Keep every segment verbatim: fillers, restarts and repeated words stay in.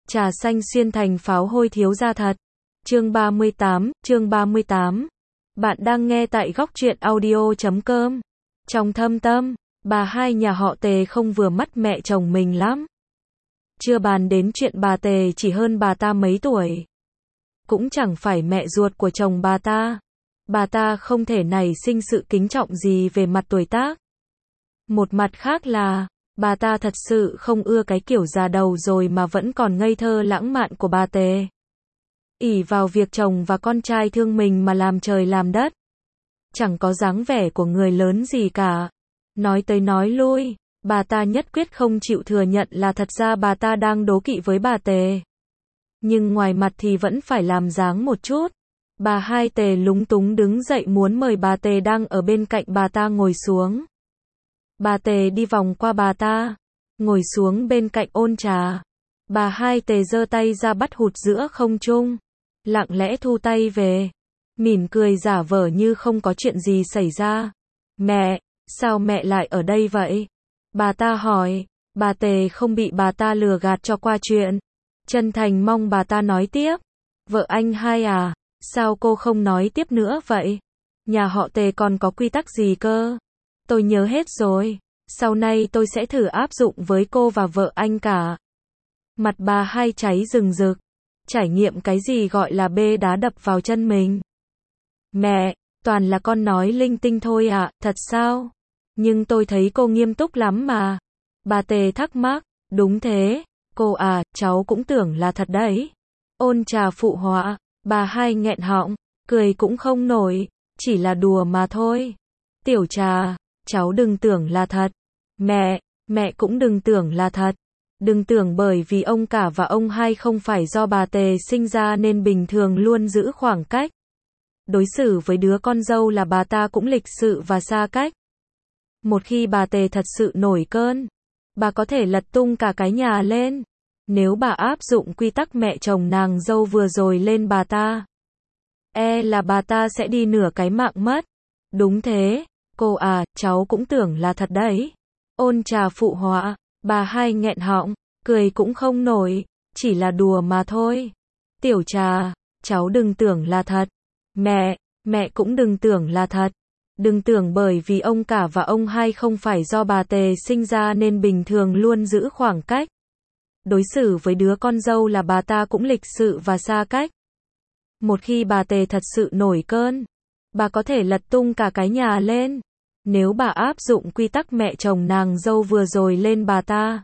Trà xanh xuyên thành pháo hôi thiếu gia thật. Chương ba mươi tám, chương ba mươi tám. Bạn đang nghe tại góc truyện audio chấm com. Trong thâm tâm, bà hai nhà họ Tề không vừa mắt mẹ chồng mình lắm. Chưa bàn đến chuyện bà Tề chỉ hơn bà ta mấy tuổi. Cũng chẳng phải mẹ ruột của chồng bà ta. Bà ta không thể nảy sinh sự kính trọng gì về mặt tuổi tác. Một mặt khác là, bà ta thật sự không ưa cái kiểu già đầu rồi mà vẫn còn ngây thơ lãng mạn của bà Tề. Ỷ vào việc chồng và con trai thương mình mà làm trời làm đất. Chẳng có dáng vẻ của người lớn gì cả. Nói tới nói lui, bà ta nhất quyết không chịu thừa nhận là thật ra bà ta đang đố kỵ với bà Tề. Nhưng ngoài mặt thì vẫn phải làm dáng một chút. Bà hai Tề lúng túng đứng dậy muốn mời bà Tề đang ở bên cạnh bà ta ngồi xuống. Bà Tề đi vòng qua bà ta, ngồi xuống bên cạnh ôn trà. Bà hai Tề giơ tay ra bắt hụt giữa không trung, lặng lẽ thu tay về, mỉm cười giả vờ như không có chuyện gì xảy ra. Mẹ, sao mẹ lại ở đây vậy? Bà ta hỏi. Bà Tề không bị bà ta lừa gạt cho qua chuyện, chân thành mong bà ta nói tiếp. Vợ anh hai à, sao cô không nói tiếp nữa vậy? Nhà họ Tề còn có quy tắc gì cơ? Tôi nhớ hết rồi, sau này tôi sẽ thử áp dụng với cô và vợ anh cả. Mặt bà hai cháy rừng rực, trải nghiệm cái gì gọi là bê đá đập vào chân mình. Mẹ, toàn là con nói linh tinh thôi ạ, thật sao? Nhưng tôi thấy cô nghiêm túc lắm mà. Bà Tề thắc mắc. Đúng thế, cô à, cháu cũng tưởng là thật đấy. Ôn trà phụ họa. Bà hai nghẹn họng, cười cũng không nổi, chỉ là đùa mà thôi. Tiểu Trà, cháu đừng tưởng là thật. Mẹ, mẹ cũng đừng tưởng là thật. Đừng tưởng bởi vì ông cả và ông hai không phải do bà Tề sinh ra nên bình thường luôn giữ khoảng cách. Đối xử với đứa con dâu là bà ta cũng lịch sự và xa cách. Một khi bà Tề thật sự nổi cơn, bà có thể lật tung cả cái nhà lên. Nếu bà áp dụng quy tắc mẹ chồng nàng dâu vừa rồi lên bà ta, e là bà ta sẽ đi nửa cái mạng mất. Đúng thế, cô à, cháu cũng tưởng là thật đấy. Ôn trà phụ họa. Bà hai nghẹn họng, cười cũng không nổi, chỉ là đùa mà thôi. Tiểu Trà, cháu đừng tưởng là thật. Mẹ, mẹ cũng đừng tưởng là thật. Đừng tưởng bởi vì ông cả và ông hai không phải do bà Tề sinh ra nên bình thường luôn giữ khoảng cách. Đối xử với đứa con dâu là bà ta cũng lịch sự và xa cách. Một khi bà Tề thật sự nổi cơn, bà có thể lật tung cả cái nhà lên. Nếu bà áp dụng quy tắc mẹ chồng nàng dâu vừa rồi lên bà ta,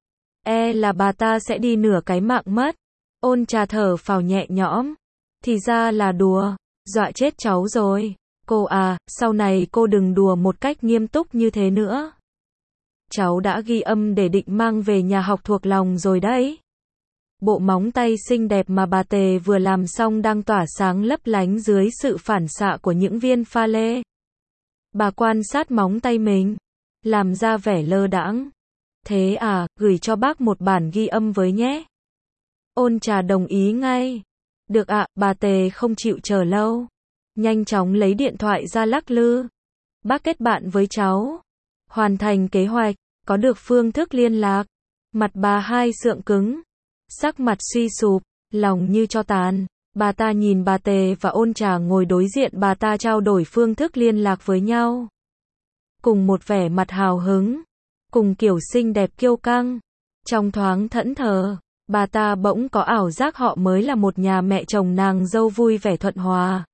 e là bà ta sẽ đi nửa cái mạng mất. Ôn trà thở phào nhẹ nhõm. Thì ra là đùa, dọa chết cháu rồi. Cô à, sau này cô đừng đùa một cách nghiêm túc như thế nữa. Cháu đã ghi âm để định mang về nhà học thuộc lòng rồi đấy. Bộ móng tay xinh đẹp mà bà Tề vừa làm xong đang tỏa sáng lấp lánh dưới sự phản xạ của những viên pha lê. Bà quan sát móng tay mình, làm ra vẻ lơ đãng. Thế à, gửi cho bác một bản ghi âm với nhé. Ôn trà đồng ý ngay. Được ạ, bà Tề không chịu chờ lâu. Nhanh chóng lấy điện thoại ra lắc lư. Bác kết bạn với cháu. Hoàn thành kế hoạch, có được phương thức liên lạc. Mặt bà hai sượng cứng, sắc mặt suy sụp, lòng như tro tàn. Bà ta nhìn bà Tề và ôn trà ngồi đối diện bà ta trao đổi phương thức liên lạc với nhau. Cùng một vẻ mặt hào hứng, cùng kiểu xinh đẹp kiêu căng. Trong thoáng thẫn thờ, bà ta bỗng có ảo giác họ mới là một nhà mẹ chồng nàng dâu vui vẻ thuận hòa.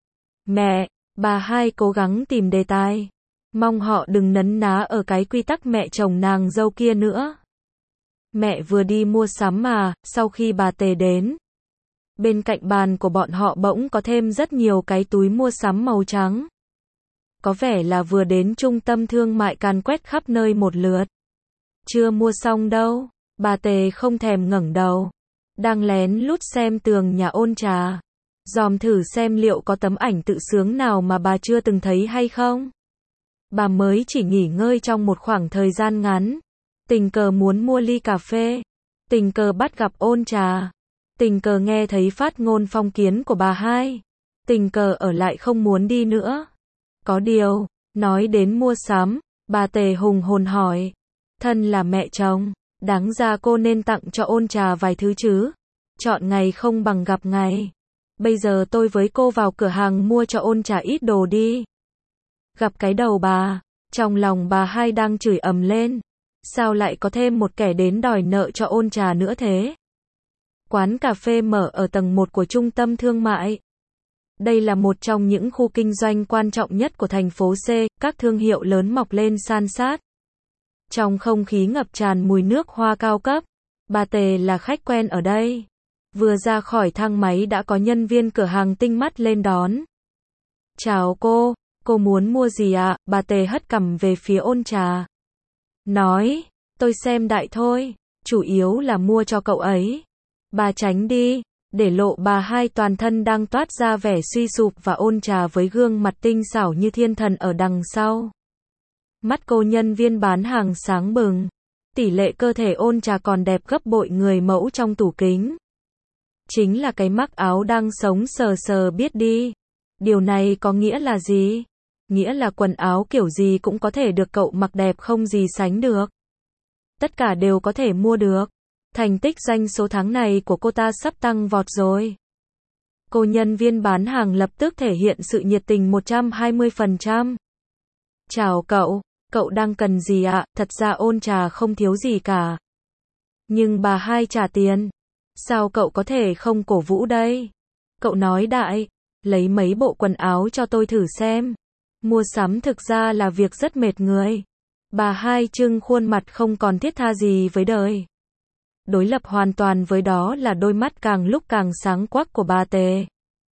Mẹ, bà hai cố gắng tìm đề tài. Mong họ đừng nấn ná ở cái quy tắc mẹ chồng nàng dâu kia nữa. Mẹ vừa đi mua sắm mà, sau khi bà Tề đến, bên cạnh bàn của bọn họ bỗng có thêm rất nhiều cái túi mua sắm màu trắng. Có vẻ là vừa đến trung tâm thương mại càn quét khắp nơi một lượt. Chưa mua xong đâu, bà Tề không thèm ngẩng đầu. Đang lén lút xem tường nhà ôn trà. Dòm thử xem liệu có tấm ảnh tự sướng nào mà bà chưa từng thấy hay không. Bà mới chỉ nghỉ ngơi trong một khoảng thời gian ngắn. Tình cờ muốn mua ly cà phê. Tình cờ bắt gặp ôn trà. Tình cờ nghe thấy phát ngôn phong kiến của bà hai. Tình cờ ở lại không muốn đi nữa. Có điều, nói đến mua sắm, bà Tề hùng hồn hỏi. Thân là mẹ chồng, Đáng ra cô nên tặng cho ôn trà vài thứ chứ. Chọn ngày không bằng gặp ngày. Bây giờ tôi với cô vào cửa hàng mua cho ôn trà ít đồ đi. Gặp cái đầu bà. Trong lòng bà hai đang chửi ầm lên. Sao lại có thêm một kẻ đến đòi nợ cho ôn trà nữa thế? Quán cà phê mở ở tầng một của trung tâm thương mại. Đây là một trong những khu kinh doanh quan trọng nhất của thành phố C, các thương hiệu lớn mọc lên san sát. Trong không khí ngập tràn mùi nước hoa cao cấp, bà Tề là khách quen ở đây. Vừa ra khỏi thang máy đã có nhân viên cửa hàng tinh mắt lên đón. Chào cô, cô muốn mua gì ạ? À? Bà Tề hất cằm về phía ôn trà. Nói, tôi xem đại thôi, chủ yếu là mua cho cậu ấy. Bà tránh đi, để lộ bà hai toàn thân đang toát ra vẻ suy sụp và ôn trà với gương mặt tinh xảo như thiên thần ở đằng sau. Mắt cô nhân viên bán hàng sáng bừng. Tỷ lệ cơ thể ôn trà còn đẹp gấp bội người mẫu trong tủ kính. Chính là cái mắc áo đang sống sờ sờ biết đi. Điều này có nghĩa là gì? Nghĩa là quần áo kiểu gì cũng có thể được cậu mặc đẹp không gì sánh được. Tất cả đều có thể mua được. Thành tích doanh số tháng này của cô ta sắp tăng vọt rồi. Cô nhân viên bán hàng lập tức thể hiện sự nhiệt tình một trăm hai mươi phần trăm. Chào cậu, cậu đang cần gì ạ? Thật ra ôn trà không thiếu gì cả. Nhưng bà hai trả tiền. Sao cậu có thể không cổ vũ đây? Cậu nói đại, lấy mấy bộ quần áo cho tôi thử xem. Mua sắm thực ra là việc rất mệt người. Bà hai trưng khuôn mặt không còn thiết tha gì với đời. Đối lập hoàn toàn với đó là đôi mắt càng lúc càng sáng quắc của bà Tề.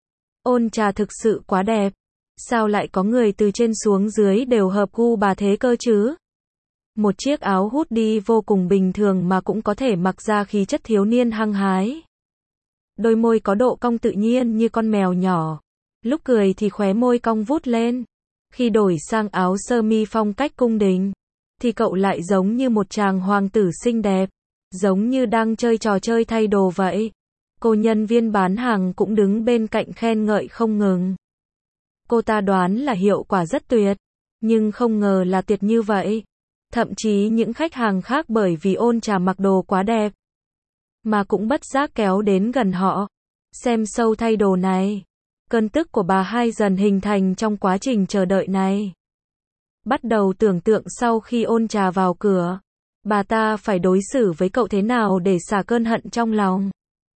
Ôn trà thực sự quá đẹp. Sao lại có người từ trên xuống dưới đều hợp gu bà thế cơ chứ? Một chiếc áo hút đi vô cùng bình thường mà cũng có thể mặc ra khí chất thiếu niên hăng hái. Đôi môi có độ cong tự nhiên như con mèo nhỏ. Lúc cười thì khóe môi cong vút lên. Khi đổi sang áo sơ mi phong cách cung đình, thì cậu lại giống như một chàng hoàng tử xinh đẹp. Giống như đang chơi trò chơi thay đồ vậy. Cô nhân viên bán hàng cũng đứng bên cạnh khen ngợi không ngừng. Cô ta đoán là hiệu quả rất tuyệt, nhưng không ngờ là tuyệt như vậy. Thậm chí những khách hàng khác bởi vì ôn trà mặc đồ quá đẹp, mà cũng bất giác kéo đến gần họ. Xem show thay đồ này. Cơn tức của bà hai dần hình thành trong quá trình chờ đợi này. Bắt đầu tưởng tượng sau khi ôn trà vào cửa, bà ta phải đối xử với cậu thế nào để xả cơn hận trong lòng.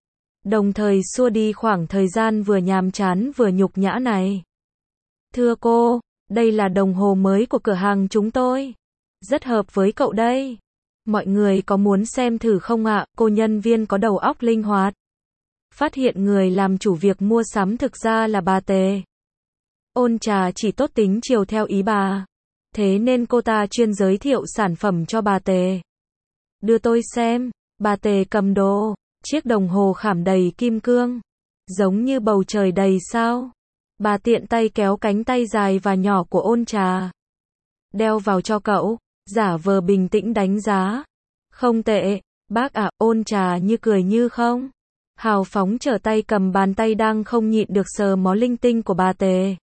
Đồng thời xua đi khoảng thời gian vừa nhàm chán vừa nhục nhã này. Thưa cô, đây là đồng hồ mới của cửa hàng chúng tôi. Rất hợp với cậu đây. Mọi người có muốn xem thử không ạ? Cô nhân viên có đầu óc linh hoạt. Phát hiện người làm chủ việc mua sắm thực ra là bà Tề. Ôn trà chỉ tốt tính chiều theo ý bà. Thế nên cô ta chuyên giới thiệu sản phẩm cho bà Tề. Đưa tôi xem. Bà Tề cầm đồ. Chiếc đồng hồ khảm đầy kim cương. Giống như bầu trời đầy sao. Bà tiện tay kéo cánh tay dài và nhỏ của ôn trà. Đeo vào cho cậu. Giả vờ bình tĩnh đánh giá. Không tệ. Bác ạ, ôn trà như cười như không. Hào phóng trở tay cầm bàn tay đang không nhịn được sờ mó linh tinh của bà Tề.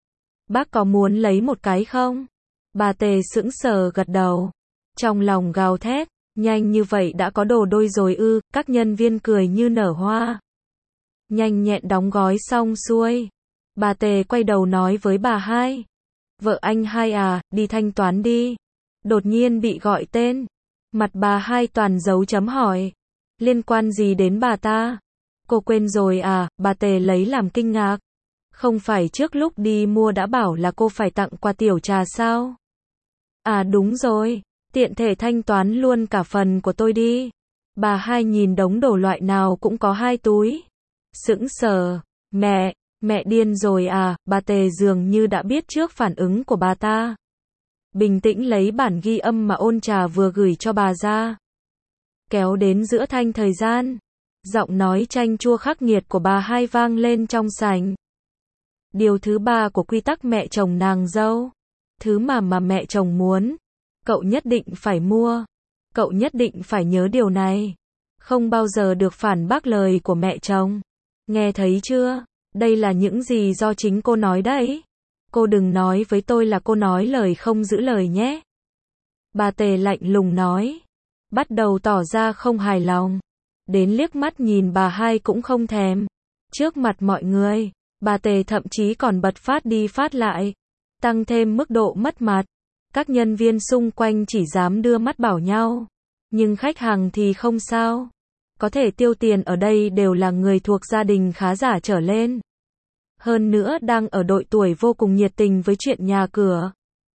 Bác có muốn lấy một cái không? Bà Tề sững sờ gật đầu. Trong lòng gào thét. Nhanh như vậy đã có đồ đôi rồi ư? Các nhân viên cười như nở hoa. Nhanh nhẹn đóng gói xong xuôi. Bà Tề quay đầu nói với bà hai. Vợ anh hai à, đi thanh toán đi. Đột nhiên bị gọi tên. Mặt bà hai toàn dấu chấm hỏi. Liên quan gì đến bà ta? Cô quên rồi à? Bà Tề lấy làm kinh ngạc. Không phải trước lúc đi mua đã bảo là cô phải tặng quà tiểu trà sao? À đúng rồi. Tiện thể thanh toán luôn cả phần của tôi đi. Bà hai nhìn đống đồ loại nào cũng có hai túi. Sững sờ. Mẹ, mẹ điên rồi à? Bà Tề dường như đã biết trước phản ứng của bà ta. Bình tĩnh lấy bản ghi âm mà ôn trà vừa gửi cho bà ra. Kéo đến giữa thanh thời gian. Giọng nói chanh chua khắc nghiệt của bà hai vang lên trong sảnh. Điều thứ ba của quy tắc mẹ chồng nàng dâu. Thứ mà mà mẹ chồng muốn. Cậu nhất định phải mua. Cậu nhất định phải nhớ điều này. Không bao giờ được phản bác lời của mẹ chồng. Nghe thấy chưa? Đây là những gì do chính cô nói đấy. Cô đừng nói với tôi là cô nói lời không giữ lời nhé. Bà Tề lạnh lùng nói. bắt đầu tỏ ra không hài lòng. Đến liếc mắt nhìn bà hai cũng không thèm. Trước mặt mọi người, bà Tề thậm chí còn bật phát đi phát lại, tăng thêm mức độ mất mặt. Các nhân viên xung quanh chỉ dám đưa mắt bảo nhau. Nhưng khách hàng thì không sao. Có thể tiêu tiền ở đây đều là người thuộc gia đình khá giả trở lên. Hơn nữa đang ở độ tuổi vô cùng nhiệt tình với chuyện nhà cửa.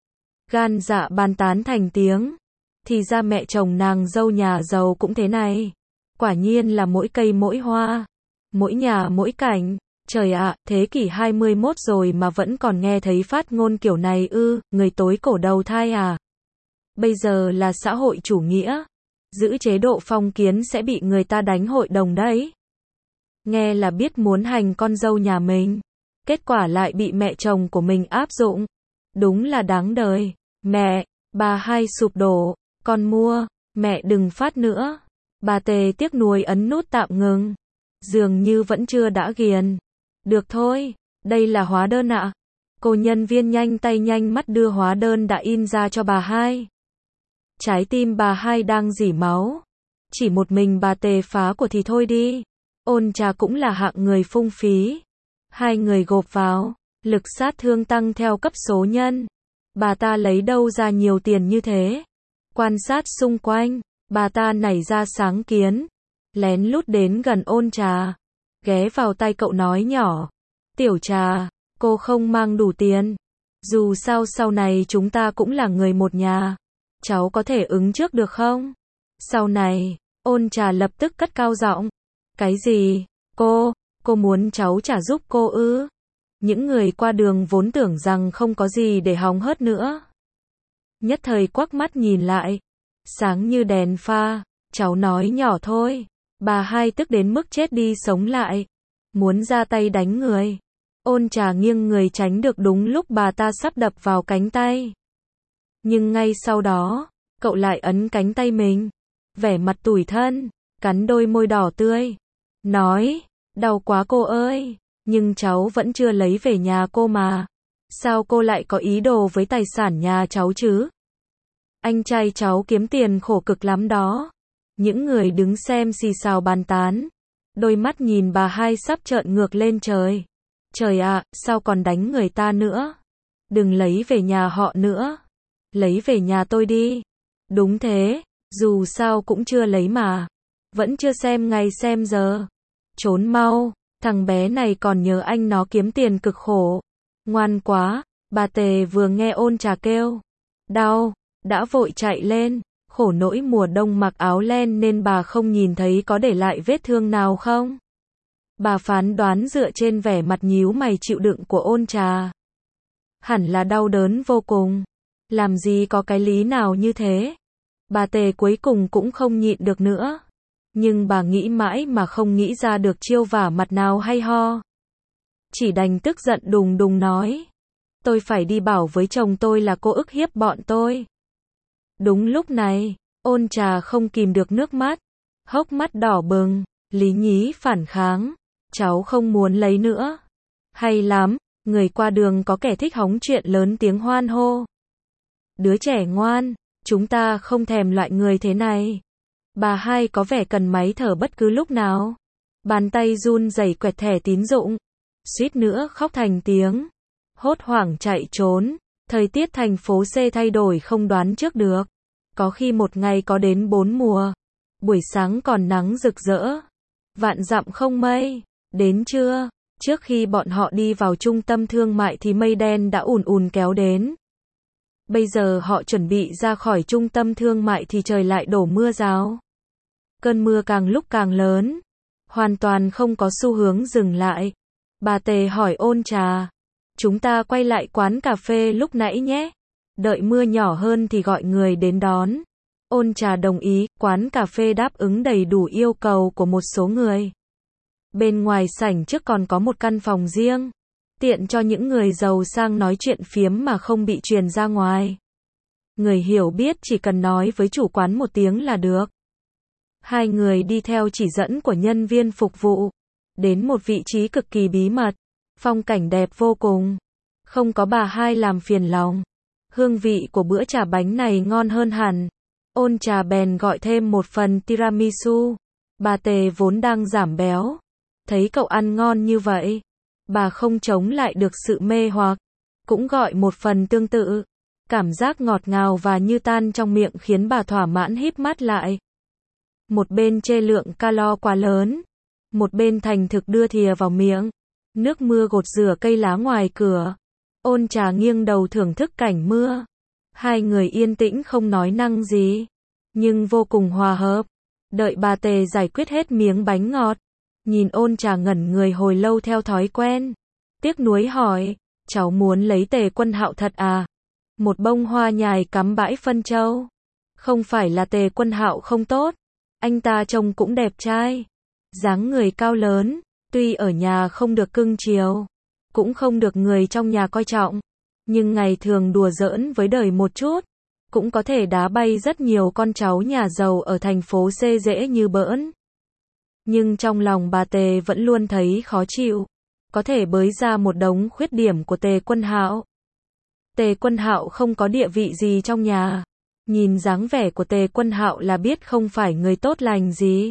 Gan dạ bàn tán thành tiếng. Thì ra mẹ chồng nàng dâu nhà giàu cũng thế này. Quả nhiên là mỗi cây mỗi hoa. Mỗi nhà mỗi cảnh. Trời ạ, thế kỷ hai mươi mốt rồi mà vẫn còn nghe thấy phát ngôn kiểu này ư, người tối cổ đầu thai à. Bây giờ là xã hội chủ nghĩa. Giữ chế độ phong kiến sẽ bị người ta đánh hội đồng đấy. Nghe là biết muốn hành con dâu nhà mình. Kết quả lại bị mẹ chồng của mình áp dụng. Đúng là đáng đời. Mẹ, bà hai sụp đổ. Con mua, mẹ đừng phát nữa. Bà Tề tiếc nuối ấn nút tạm ngừng. Dường như vẫn chưa đã ghiền. Được thôi, đây là hóa đơn ạ. Cô nhân viên nhanh tay nhanh mắt đưa hóa đơn đã in ra cho bà hai. Trái tim bà hai đang rỉ máu. Chỉ một mình bà Tề phá của thì thôi đi. Ôn Trà cũng là hạng người phung phí. Hai người gộp vào, lực sát thương tăng theo cấp số nhân. Bà ta lấy đâu ra nhiều tiền như thế? Quan sát xung quanh, bà ta nảy ra sáng kiến. Lén lút đến gần Ôn Trà. Ghé vào tay cậu nói nhỏ. Tiểu Trà, cô không mang đủ tiền. Dù sao sau này chúng ta cũng là người một nhà. Cháu có thể ứng trước được không? Sau này, Ôn Trà lập tức cất cao giọng. Cái gì? Cô, cô muốn cháu trả giúp cô ư? Những người qua đường vốn tưởng rằng không có gì để hóng hớt nữa. Nhất thời quắc mắt nhìn lại. Sáng như đèn pha, cháu nói nhỏ thôi. Bà hai tức đến mức chết đi sống lại. Muốn ra tay đánh người. Ôn Trà nghiêng người tránh được đúng lúc bà ta sắp đập vào cánh tay. Nhưng ngay sau đó, cậu lại ấn cánh tay mình. Vẻ mặt tủi thân, cắn đôi môi đỏ tươi. Nói, đau quá cô ơi, nhưng cháu vẫn chưa lấy về nhà cô mà. Sao cô lại có ý đồ với tài sản nhà cháu chứ? Anh trai cháu kiếm tiền khổ cực lắm đó. Những người đứng xem xì xào bàn tán. Đôi mắt nhìn bà hai sắp trợn ngược lên trời. Trời ạ, sao còn đánh người ta nữa? Đừng lấy về nhà họ nữa. Lấy về nhà tôi đi. Đúng thế, dù sao cũng chưa lấy mà. Vẫn chưa xem ngày xem giờ. Trốn mau, thằng bé này còn nhớ anh nó kiếm tiền cực khổ. Ngoan quá, bà Tề vừa nghe Ôn Trà kêu. Đau, đã vội chạy lên. Khổ nỗi mùa đông mặc áo len nên bà không nhìn thấy có để lại vết thương nào không. Bà phán đoán dựa trên vẻ mặt nhíu mày chịu đựng của Ôn Trà. Hẳn là đau đớn vô cùng. Làm gì có cái lý nào như thế. Bà Tề cuối cùng cũng không nhịn được nữa. Nhưng bà nghĩ mãi mà không nghĩ ra được chiêu vả mặt nào hay ho. Chỉ đành tức giận đùng đùng nói. Tôi phải đi bảo với chồng tôi là cô ức hiếp bọn tôi. Đúng lúc này, Ôn Trà không kìm được nước mắt. Hốc mắt đỏ bừng, lý nhí phản kháng. Cháu không muốn lấy nữa. Hay lắm, người qua đường có kẻ thích hóng chuyện lớn tiếng hoan hô. Đứa trẻ ngoan, chúng ta không thèm loại người thế này. Bà hai có vẻ cần máy thở bất cứ lúc nào. Bàn tay run rẩy quẹt thẻ tín dụng. Suýt nữa khóc thành tiếng. Hốt hoảng chạy trốn. Thời tiết thành phố C thay đổi không đoán trước được. Có khi một ngày có đến bốn mùa. Buổi sáng còn nắng rực rỡ. Vạn dặm không mây. Đến trưa, trước khi bọn họ đi vào trung tâm thương mại thì mây đen đã ùn ùn kéo đến. Bây giờ họ chuẩn bị ra khỏi trung tâm thương mại thì trời lại đổ mưa rào. Cơn mưa càng lúc càng lớn. Hoàn toàn không có xu hướng dừng lại. Bà Tề hỏi Ôn Trà. Chúng ta quay lại quán cà phê lúc nãy nhé. Đợi mưa nhỏ hơn thì gọi người đến đón. Ôn Trà đồng ý, quán cà phê đáp ứng đầy đủ yêu cầu của một số người. Bên ngoài sảnh trước còn có một căn phòng riêng. Tiện cho những người giàu sang nói chuyện phiếm mà không bị truyền ra ngoài. Người hiểu biết chỉ cần nói với chủ quán một tiếng là được. Hai người đi theo chỉ dẫn của nhân viên phục vụ. Đến một vị trí cực kỳ bí mật. Phong cảnh đẹp vô cùng. Không có bà hai làm phiền lòng. Hương vị của bữa trà bánh này ngon hơn hẳn. Ôn Trà bèn gọi thêm một phần tiramisu. Bà Tề vốn đang giảm béo, thấy cậu ăn ngon như vậy, bà không chống lại được sự mê hoặc, cũng gọi một phần tương tự. Cảm giác ngọt ngào và như tan trong miệng khiến bà thỏa mãn híp mắt lại. Một bên chê lượng calo quá lớn, một bên thành thực đưa thìa vào miệng. Nước mưa gột rửa cây lá ngoài cửa. Ôn Trà nghiêng đầu thưởng thức cảnh mưa. Hai người yên tĩnh không nói năng gì, nhưng vô cùng hòa hợp. Đợi bà Tề giải quyết hết miếng bánh ngọt, nhìn Ôn Trà ngẩn người hồi lâu theo thói quen, tiếc nuối hỏi, cháu muốn lấy Tề Quân Hạo thật à? Một bông hoa nhài cắm bãi phân châu. Không phải là Tề Quân Hạo không tốt, anh ta trông cũng đẹp trai, dáng người cao lớn, tuy ở nhà không được cưng chiều, cũng không được người trong nhà coi trọng, nhưng ngày thường đùa giỡn với đời một chút, cũng có thể đá bay rất nhiều con cháu nhà giàu ở thành phố C dễ như bỡn. Nhưng trong lòng bà Tề vẫn luôn thấy khó chịu, có thể bới ra một đống khuyết điểm của Tề Quân Hạo. Tề Quân Hạo không có địa vị gì trong nhà, nhìn dáng vẻ của Tề Quân Hạo là biết không phải người tốt lành gì.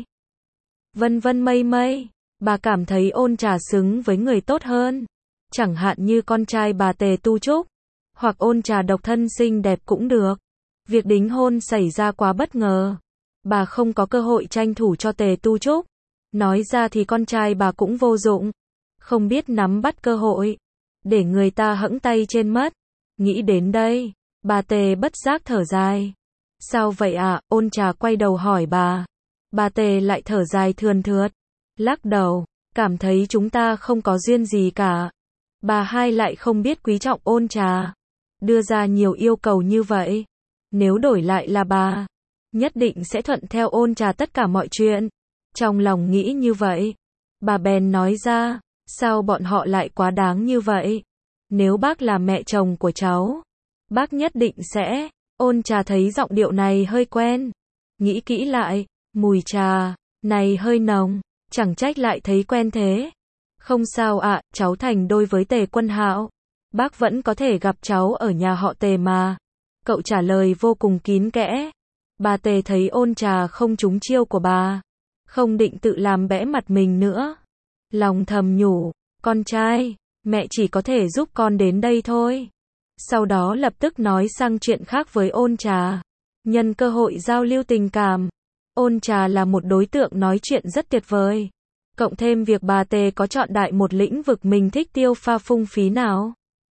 Vân vân mây mây, bà cảm thấy Ôn Trà xứng với người tốt hơn, chẳng hạn như con trai bà Tề Tu Trúc, hoặc Ôn Trà độc thân xinh đẹp cũng được. Việc đính hôn xảy ra quá bất ngờ, bà không có cơ hội tranh thủ cho Tề Tu Trúc, nói ra thì con trai bà cũng vô dụng, không biết nắm bắt cơ hội, để người ta hẫng tay trên mất. Nghĩ đến đây, bà Tề bất giác thở dài. Sao vậy ạ? Ôn Trà quay đầu hỏi bà. Bà Tề lại thở dài thườn thượt, lắc đầu, cảm thấy chúng ta không có duyên gì cả. Bà hai lại không biết quý trọng Ôn Trà, đưa ra nhiều yêu cầu như vậy. Nếu đổi lại là bà, nhất định sẽ thuận theo Ôn Trà tất cả mọi chuyện. Trong lòng nghĩ như vậy, bà bèn nói ra, sao bọn họ lại quá đáng như vậy? Nếu bác là mẹ chồng của cháu, bác nhất định sẽ. Ôn Trà thấy giọng điệu này hơi quen, nghĩ kỹ lại, mùi trà này hơi nồng, chẳng trách lại thấy quen thế. Không sao ạ, cháu thành đôi với Tề Quân Hạo, bác vẫn có thể gặp cháu ở nhà họ Tề mà. Cậu trả lời vô cùng kín kẽ. Bà Tề thấy Ôn Trà không trúng chiêu của bà, không định tự làm bẽ mặt mình nữa, lòng thầm nhủ, con trai, mẹ chỉ có thể giúp con đến đây thôi. Sau đó lập tức nói sang chuyện khác với Ôn Trà, nhân cơ hội giao lưu tình cảm. Ôn Trà là một đối tượng nói chuyện rất tuyệt vời, cộng thêm việc bà Tề có chọn đại một lĩnh vực mình thích tiêu pha phung phí nào,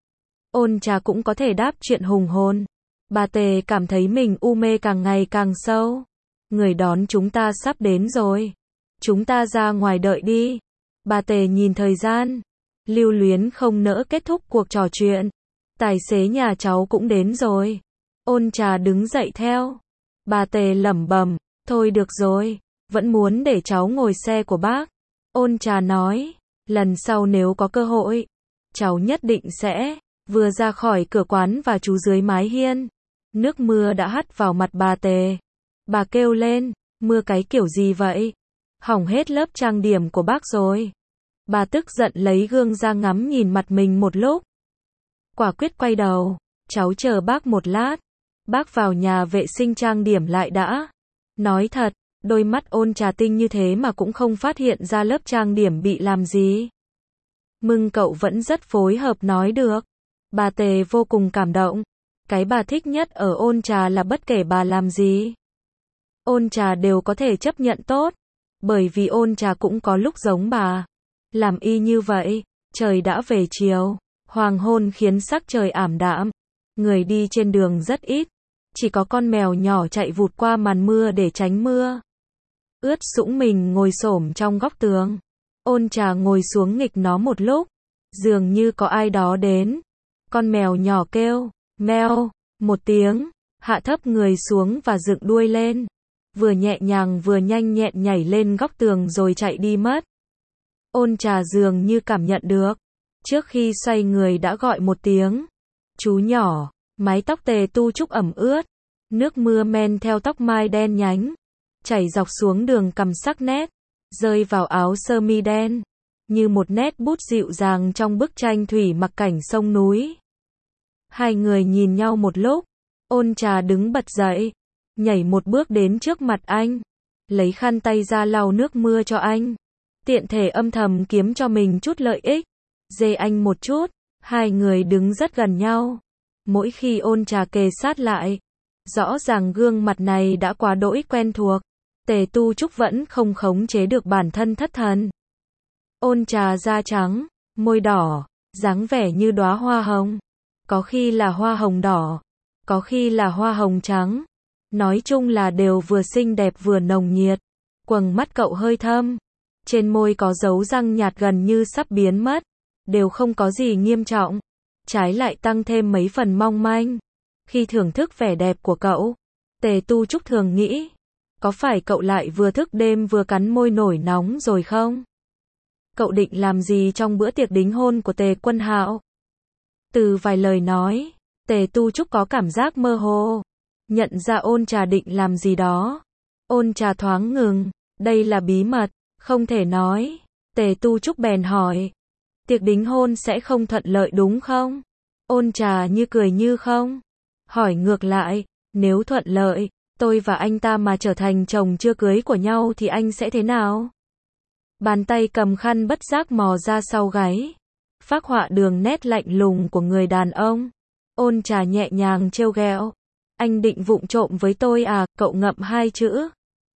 Ôn Trà cũng có thể đáp chuyện hùng hồn. Bà Tề cảm thấy mình u mê càng ngày càng sâu. Người đón chúng ta sắp đến rồi, chúng ta ra ngoài đợi đi. Bà Tề nhìn thời gian, lưu luyến không nỡ kết thúc cuộc trò chuyện. Tài xế nhà cháu cũng đến rồi. Ôn Trà đứng dậy theo. Bà Tề lẩm bẩm, thôi được rồi, vẫn muốn để cháu ngồi xe của bác. Ôn Trà nói, lần sau nếu có cơ hội, cháu nhất định sẽ. Vừa ra khỏi cửa quán và trú dưới mái hiên, nước mưa đã hắt vào mặt bà Tề. Bà kêu lên, mưa cái kiểu gì vậy? Hỏng hết lớp trang điểm của bác rồi. Bà tức giận lấy gương ra ngắm nhìn mặt mình một lúc. Quả quyết quay đầu, cháu chờ bác một lát. Bác vào nhà vệ sinh trang điểm lại đã. Nói thật, đôi mắt Ôn Trà tinh như thế mà cũng không phát hiện ra lớp trang điểm bị làm gì. Mừng cậu vẫn rất phối hợp nói được. Bà Tề vô cùng cảm động. Cái bà thích nhất ở Ôn Trà là bất kể bà làm gì, Ôn Trà đều có thể chấp nhận tốt. Bởi vì Ôn Trà cũng có lúc giống bà, làm y như vậy. Trời đã về chiều, hoàng hôn khiến sắc trời ảm đạm, người đi trên đường rất ít, chỉ có con mèo nhỏ chạy vụt qua màn mưa để tránh mưa. Ướt sũng mình ngồi xổm trong góc tường. Ôn Trà ngồi xuống nghịch nó một lúc, dường như có ai đó đến. Con mèo nhỏ kêu, meo, một tiếng, hạ thấp người xuống và dựng đuôi lên. Vừa nhẹ nhàng vừa nhanh nhẹn nhảy lên góc tường rồi chạy đi mất. Ôn Trà dường như cảm nhận được. Trước khi xoay người đã gọi một tiếng. Chú nhỏ, mái tóc Tề Tu Trúc ẩm ướt. Nước mưa men theo tóc mai đen nhánh, chảy dọc xuống đường cằm sắc nét, rơi vào áo sơ mi đen, như một nét bút dịu dàng trong bức tranh thủy mặc cảnh sông núi. Hai người nhìn nhau một lúc, Ôn Trà đứng bật dậy, nhảy một bước đến trước mặt anh, lấy khăn tay ra lau nước mưa cho anh, tiện thể âm thầm kiếm cho mình chút lợi ích, dê anh một chút. Hai người đứng rất gần nhau, mỗi khi Ôn Trà kề sát lại, rõ ràng gương mặt này đã quá đỗi quen thuộc, Tề Tu Trúc vẫn không khống chế được bản thân thất thần. Ôn Trà da trắng, môi đỏ, dáng vẻ như đóa hoa hồng, có khi là hoa hồng đỏ, có khi là hoa hồng trắng, nói chung là đều vừa xinh đẹp vừa nồng nhiệt. Quầng mắt cậu hơi thâm, trên môi có dấu răng nhạt gần như sắp biến mất, đều không có gì nghiêm trọng, trái lại tăng thêm mấy phần mong manh. Khi thưởng thức vẻ đẹp của cậu, Tề Tu Trúc thường nghĩ, có phải cậu lại vừa thức đêm vừa cắn môi nổi nóng rồi không? Cậu định làm gì trong bữa tiệc đính hôn của Tề Quân Hạo? Từ vài lời nói, Tề Tu Trúc có cảm giác mơ hồ, nhận ra Ôn Trà định làm gì đó. Ôn Trà thoáng ngừng, đây là bí mật, không thể nói. Tề Tu Trúc bèn hỏi, tiệc đính hôn sẽ không thuận lợi đúng không? Ôn Trà như cười như không, hỏi ngược lại, nếu thuận lợi, tôi và anh ta mà trở thành chồng chưa cưới của nhau thì anh sẽ thế nào? Bàn tay cầm khăn bất giác mò ra sau gáy, phác họa đường nét lạnh lùng của người đàn ông. Ôn Trà nhẹ nhàng trêu ghẹo, anh định vụng trộm với tôi à? Cậu ngậm hai chữ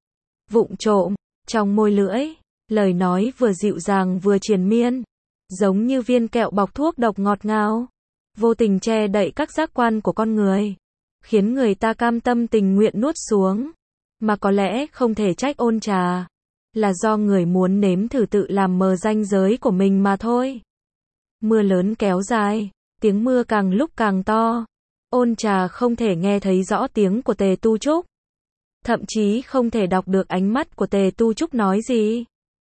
vụng trộm trong môi lưỡi, lời nói vừa dịu dàng vừa triền miên, giống như viên kẹo bọc thuốc độc ngọt ngào, vô tình che đậy các giác quan của con người, khiến người ta cam tâm tình nguyện nuốt xuống. Mà có lẽ không thể trách Ôn Trà, là do người muốn nếm thử tự làm mờ ranh giới của mình mà thôi. Mưa lớn kéo dài, tiếng mưa càng lúc càng to. Ôn Trà không thể nghe thấy rõ tiếng của Tề Tu Trúc, thậm chí không thể đọc được ánh mắt của Tề Tu Trúc nói gì.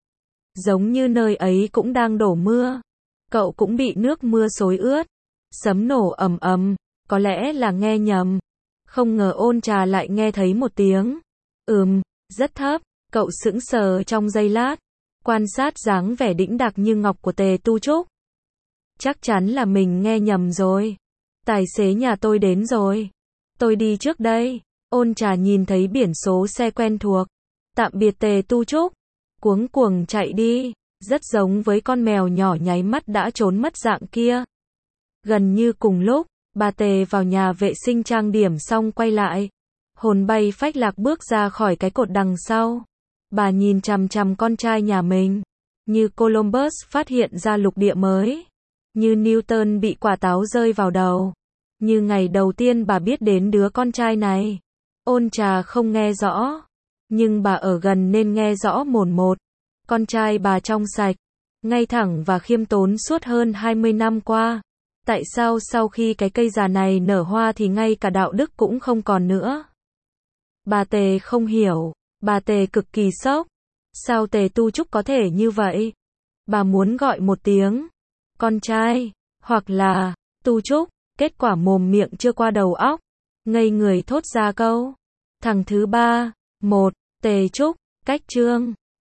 Giống như nơi ấy cũng đang đổ mưa, cậu cũng bị nước mưa xối ướt, sấm nổ ầm ầm, có lẽ là nghe nhầm. Không ngờ Ôn Trà lại nghe thấy một tiếng, ừm, rất thấp. Cậu sững sờ trong giây lát, quan sát dáng vẻ đĩnh đạc như ngọc của Tề Tu Trúc. Chắc chắn là mình nghe nhầm rồi. Tài xế nhà tôi đến rồi. Tôi đi trước đây. Ôn Trà nhìn thấy biển số xe quen thuộc. Tạm biệt Tề Tu Trúc. Cuống cuồng chạy đi, rất giống với con mèo nhỏ nháy mắt đã trốn mất dạng kia. Gần như cùng lúc, bà Tề vào nhà vệ sinh trang điểm xong quay lại. Hồn bay phách lạc bước ra khỏi cái cột đằng sau. Bà nhìn chằm chằm con trai nhà mình, như Columbus phát hiện ra lục địa mới, như Newton bị quả táo rơi vào đầu, như ngày đầu tiên bà biết đến đứa con trai này. Ôn Trà không nghe rõ, nhưng bà ở gần nên nghe rõ mồn một. Con trai bà trong sạch, ngay thẳng và khiêm tốn suốt hơn hai mươi năm qua. Tại sao sau khi cái cây già này nở hoa thì ngay cả đạo đức cũng không còn nữa? Bà Tề không hiểu. Bà Tề cực kỳ sốc. Sao Tề Tu Trúc có thể như vậy? Bà muốn gọi một tiếng con trai, hoặc là Tu Trúc, kết quả mồm miệng chưa qua đầu óc, ngây người thốt ra câu thằng thứ ba. Một, Tề Trúc, cách chương